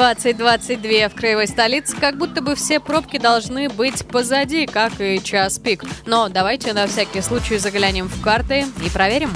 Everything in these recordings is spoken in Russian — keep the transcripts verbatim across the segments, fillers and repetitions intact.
двадцать двадцать два в краевой столице, как будто бы все пробки должны быть позади, как и час пик. Но давайте на всякий случай заглянем в карты и проверим.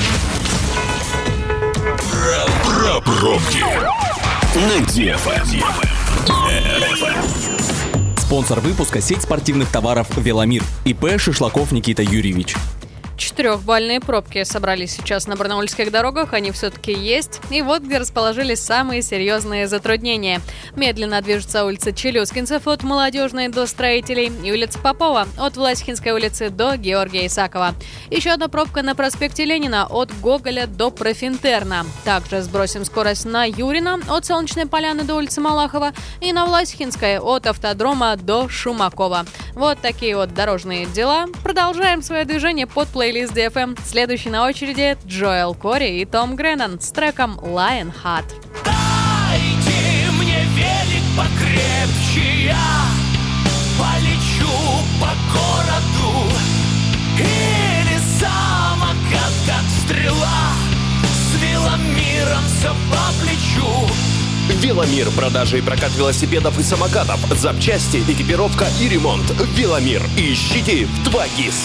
Про пробки на ди эф эм. Спонсор выпуска — сеть спортивных товаров «Веломир». ИП Шишлаков Никита Юрьевич. Четырехбальные пробки собрались сейчас на барнаульских дорогах, они все-таки есть. И вот где расположились самые серьезные затруднения. Медленно движется улица Челюскинцев от Молодежной до Строителей и улица Попова от Власихинской улицы до Георгия Исакова. Еще одна пробка на проспекте Ленина от Гоголя до Профинтерна. Также сбросим скорость на Юрина от Солнечной Поляны до улицы Малахова и на Власихинской от Автодрома до Шумакова. Вот такие вот дорожные дела. Продолжаем свое движение под плейлист ди эф эм. Следующий на очереди Джоэл Кори и Том Греннан с треком Lionheart. Дайте мне велик покрепче, я полечу по городу. Или самокат, как стрела, с веломиром все по плечу. Веломир. Продажи и прокат велосипедов и самокатов. Запчасти, экипировка и ремонт. Веломир. Ищите в два гис.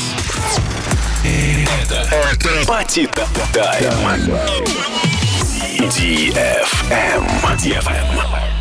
Это, это Пати Тайм. ди эф эм. ди эф эм.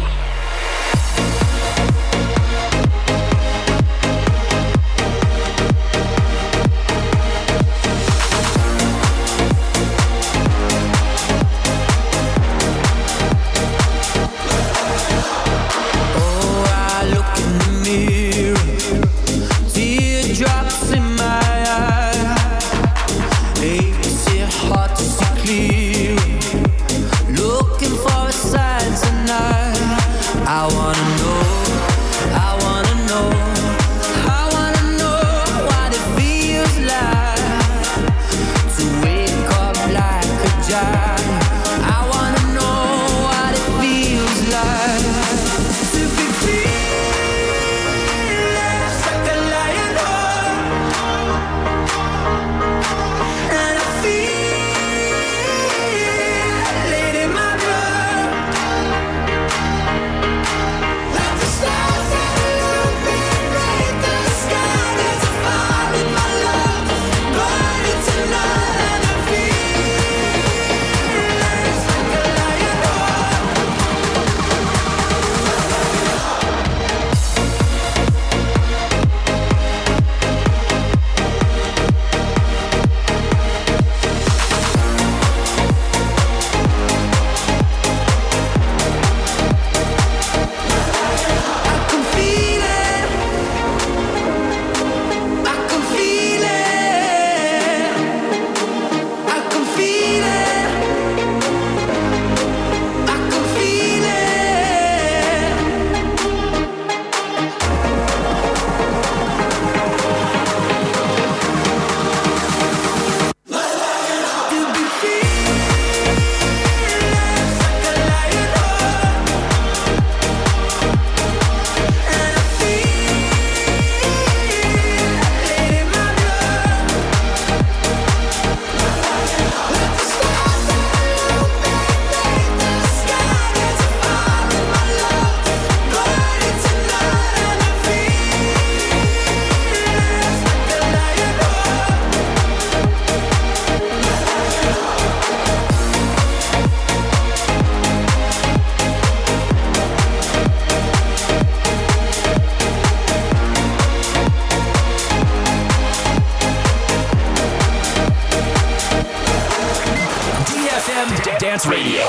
Dance Radio.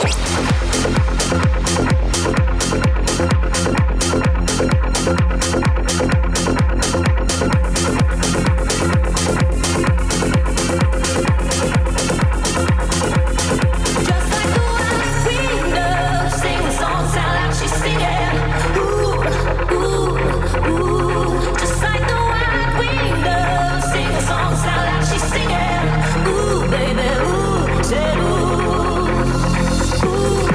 Ooh,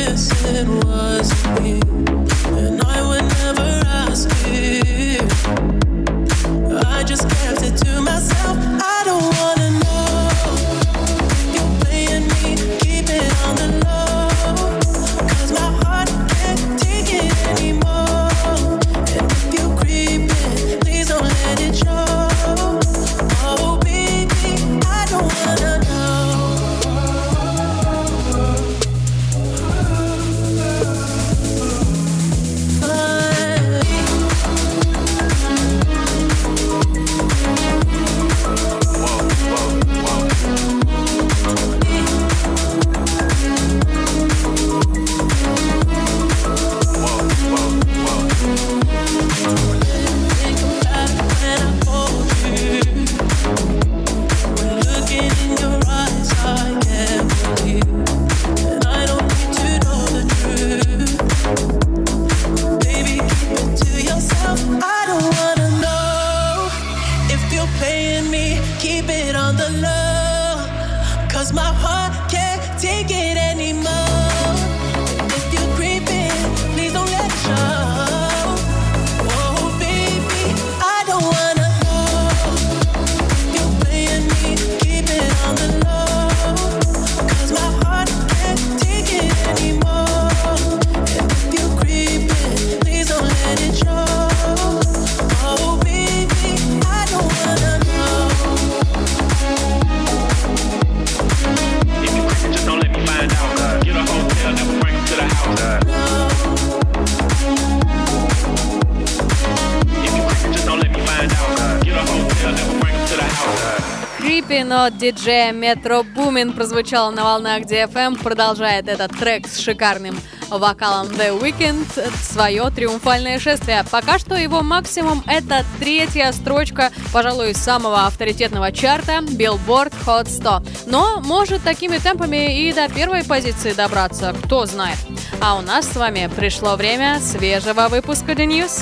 missing was me, and I would never ask you. I just kept it to myself. I don't wanna know if you're playing me. Keep it on the low, 'cause my heart can't take it anymore. And if you're creeping, please don't let it show. Oh baby, I don't wanna know. От диджея Metro Boomin прозвучало на волнах ди эф эм. Продолжает этот трек с шикарным вокалом The Weeknd свое триумфальное шествие. Пока что его максимум — это третья строчка, пожалуй, самого авторитетного чарта Billboard Hot сто. Но может такими темпами и до первой позиции добраться, кто знает. А у нас с вами пришло время свежего выпуска D-News.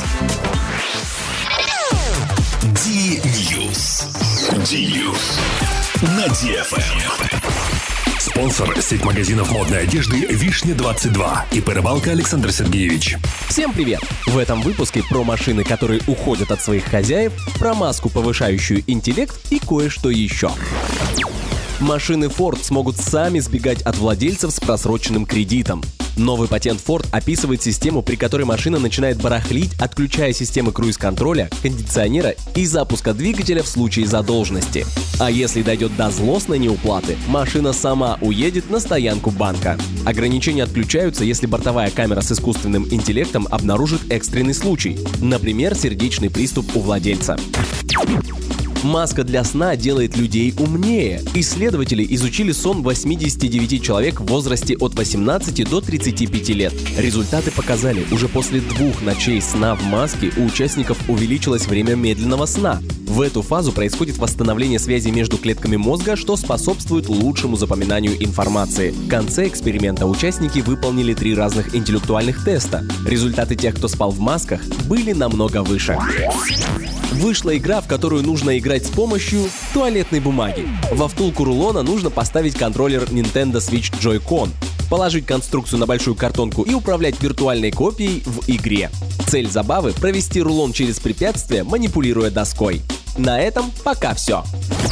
D-News. D-News. На ди эф эм. Спонсор — сеть магазинов модной одежды «Вишня двадцать два» и «Рыбалка» Александр Сергеевич. Всем привет! В этом выпуске про машины, которые уходят от своих хозяев, про маску, повышающую интеллект, и кое-что еще. Машины Ford смогут сами сбегать от владельцев с просроченным кредитом. Новый патент Ford описывает систему, при которой машина начинает барахлить, отключая системы круиз-контроля, кондиционера и запуска двигателя в случае задолженности. А если дойдет до злостной неуплаты, машина сама уедет на стоянку банка. Ограничения отключаются, если бортовая камера с искусственным интеллектом обнаружит экстренный случай, например, сердечный приступ у владельца. Маска для сна делает людей умнее. Исследователи изучили сон восьмидесяти девяти человек в возрасте от восемнадцати до тридцати пяти лет. Результаты показали, уже после двух ночей сна в маске у участников увеличилось время медленного сна. В эту фазу происходит восстановление связи между клетками мозга, что способствует лучшему запоминанию информации. В конце эксперимента участники выполнили три разных интеллектуальных теста. Результаты тех, кто спал в масках, были намного выше. Вышла игра, в которую нужно играть с помощью туалетной бумаги. Во втулку рулона нужно поставить контроллер Nintendo Switch Joy-Con, положить конструкцию на большую картонку и управлять виртуальной копией в игре. Цель забавы — провести рулон через препятствие, манипулируя доской. На этом пока все.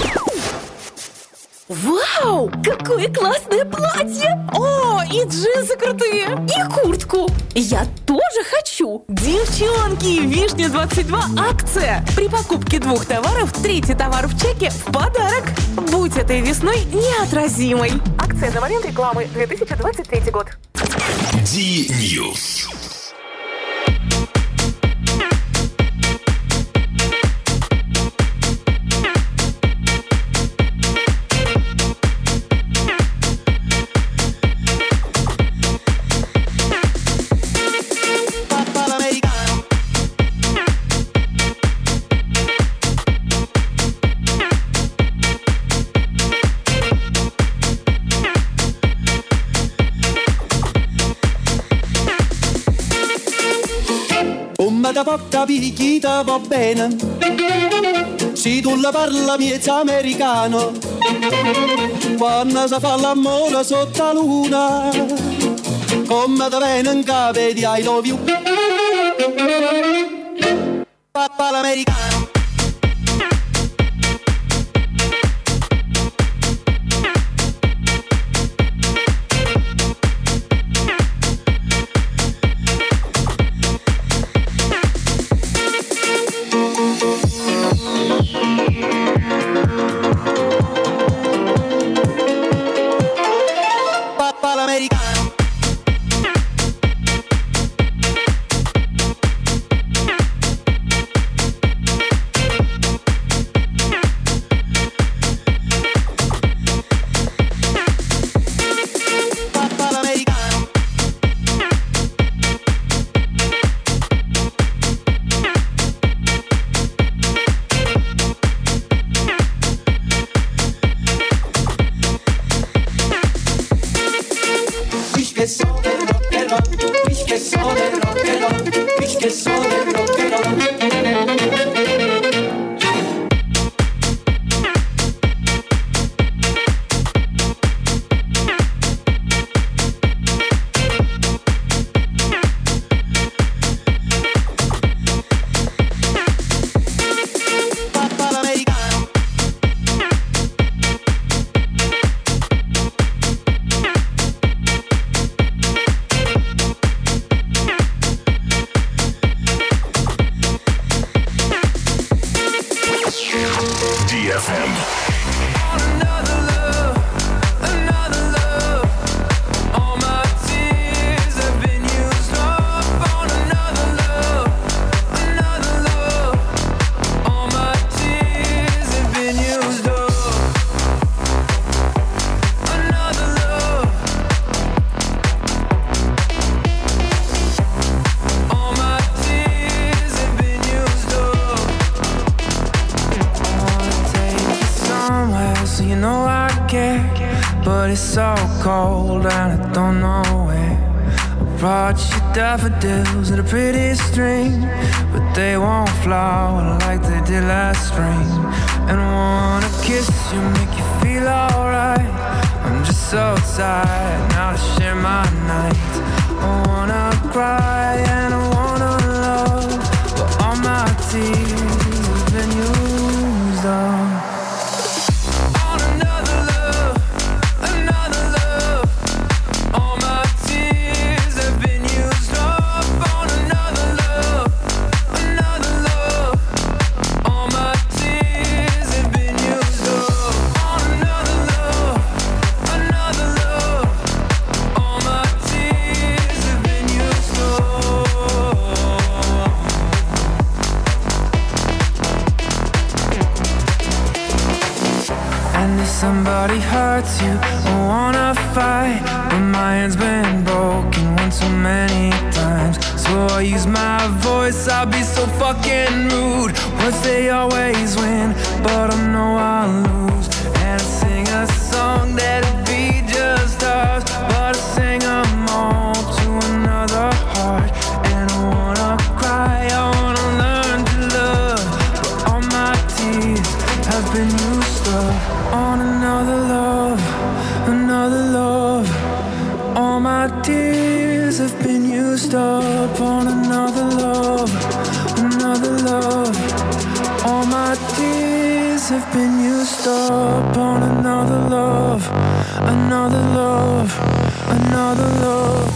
Вау, какое классное платье! О, и джинсы крутые, и куртку. Я тоже хочу. Девчонки, Вишня двадцать два акция. При покупке двух товаров третий товар в чеке в подарок. Будь этой весной неотразимой. Акция на момент рекламы две тысячи двадцать третий год. D-News. Da porta picchita va bene, se tu la parla miezza americano, quando si fa l'amore sotto la luna, come da venga vedi I love you. Papà l'americano. Daffodils and a pretty string, but they won't flower like they did last spring. And I wanna kiss you, make you feel alright. I'm just so tired now to share my night. I wanna cry and I wanna love, but all my tears have been used up. Somebody hurts you, I wanna fight, but my hand's been broken one too many times. So I use my voice, I'll be so fucking rude. Words they always win, but I know I'll lose. And I sing a song that'd be just ours, but I sing them all to another heart. And I wanna cry, I wanna learn to love, but all my tears have been used up on another love, another love. All my tears have been used up on another love, another love. All my tears have been used up on another love, another love, another love.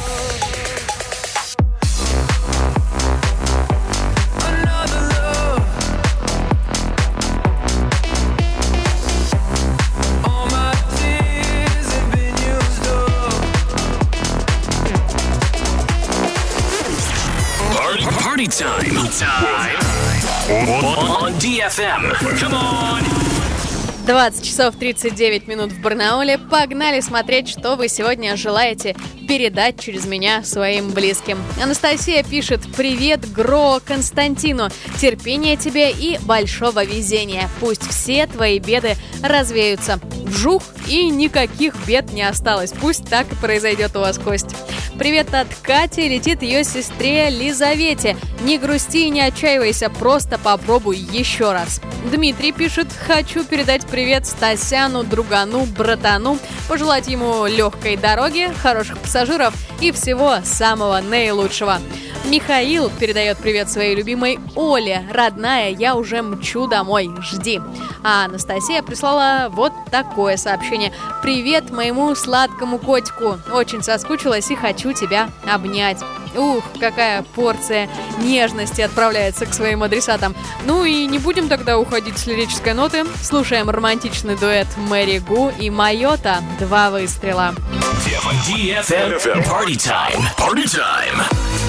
Time. Time. On ди эф эм. Come on. двадцать часов тридцать девять минут в Барнауле. Погнали смотреть, что вы сегодня желаете передать через меня своим близким. Анастасия пишет: «Привет, Гро, Константину. Терпения тебе и большого везения. Пусть все твои беды развеются. Вжух, и никаких бед не осталось. Пусть так и произойдет у вас, Кость». Привет от Кати летит ее сестре Лизавете. Не грусти и не отчаивайся, просто попробуй еще раз. Дмитрий пишет: хочу передать привет Стасяну, другану, братану, пожелать ему легкой дороги, хороших пассажиров и всего самого наилучшего. Михаил передает привет своей любимой Оле. Родная, я уже мчу домой, жди. А Анастасия прислала вот такое сообщение. Привет моему сладкому котику. Очень соскучилась и хочу тебя обнять. Ух, какая порция нежности отправляется к своим адресатам. Ну и не будем тогда уходить с лирической ноты. Слушаем романтичный дуэт Мэри Гу и Майота. Два выстрела. ди эф эм Party Time. Party Time.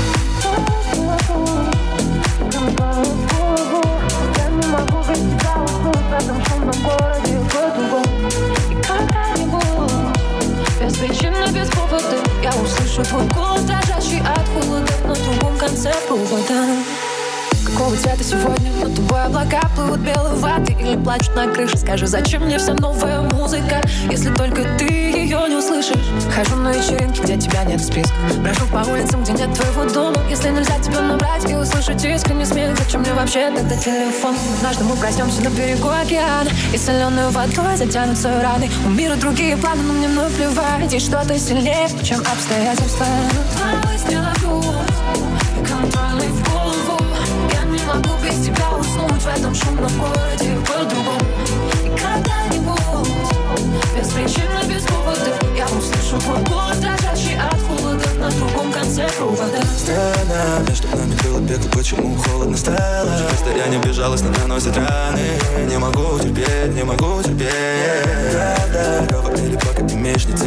Я не могу без тебя уснуть в этом шумном городе по-другому. И когда-нибудь, без причины, без повода, я услышу твой голос, дрожащий от холода на другом конце провода. Какого цвета сегодня над тобой облака плывут белой ваты или плачут на крыше? Скажи, зачем мне вся новая музыка, если только ты ее не услышишь? Хожу на вечеринки, где тебя нет в списках. Брожу по улицам, где нет твоего дома. Если нельзя тебя набрать и услышать искренний смех, зачем мне вообще тогда телефон? Однажды мы проснемся на берегу океана, и соленой водой затянутся раны. У мира другие планы, но мне наплевать. Есть что-то сильнее, чем обстоятельства. Два выстрела в грудь, контрольный в голову. Я не могу без тебя уснуть в этом шумном городе по-другому. И когда-нибудь, без причины, без повода, я услышу твой голос, дрожащий от холода на другом конце провода. Странно, между нами было пекло, почему холодно стало? Расстояние безжалостно наносит раны. Не могу терпеть, не могу терпеть. Правда, говорили, пока ты имеешь лице.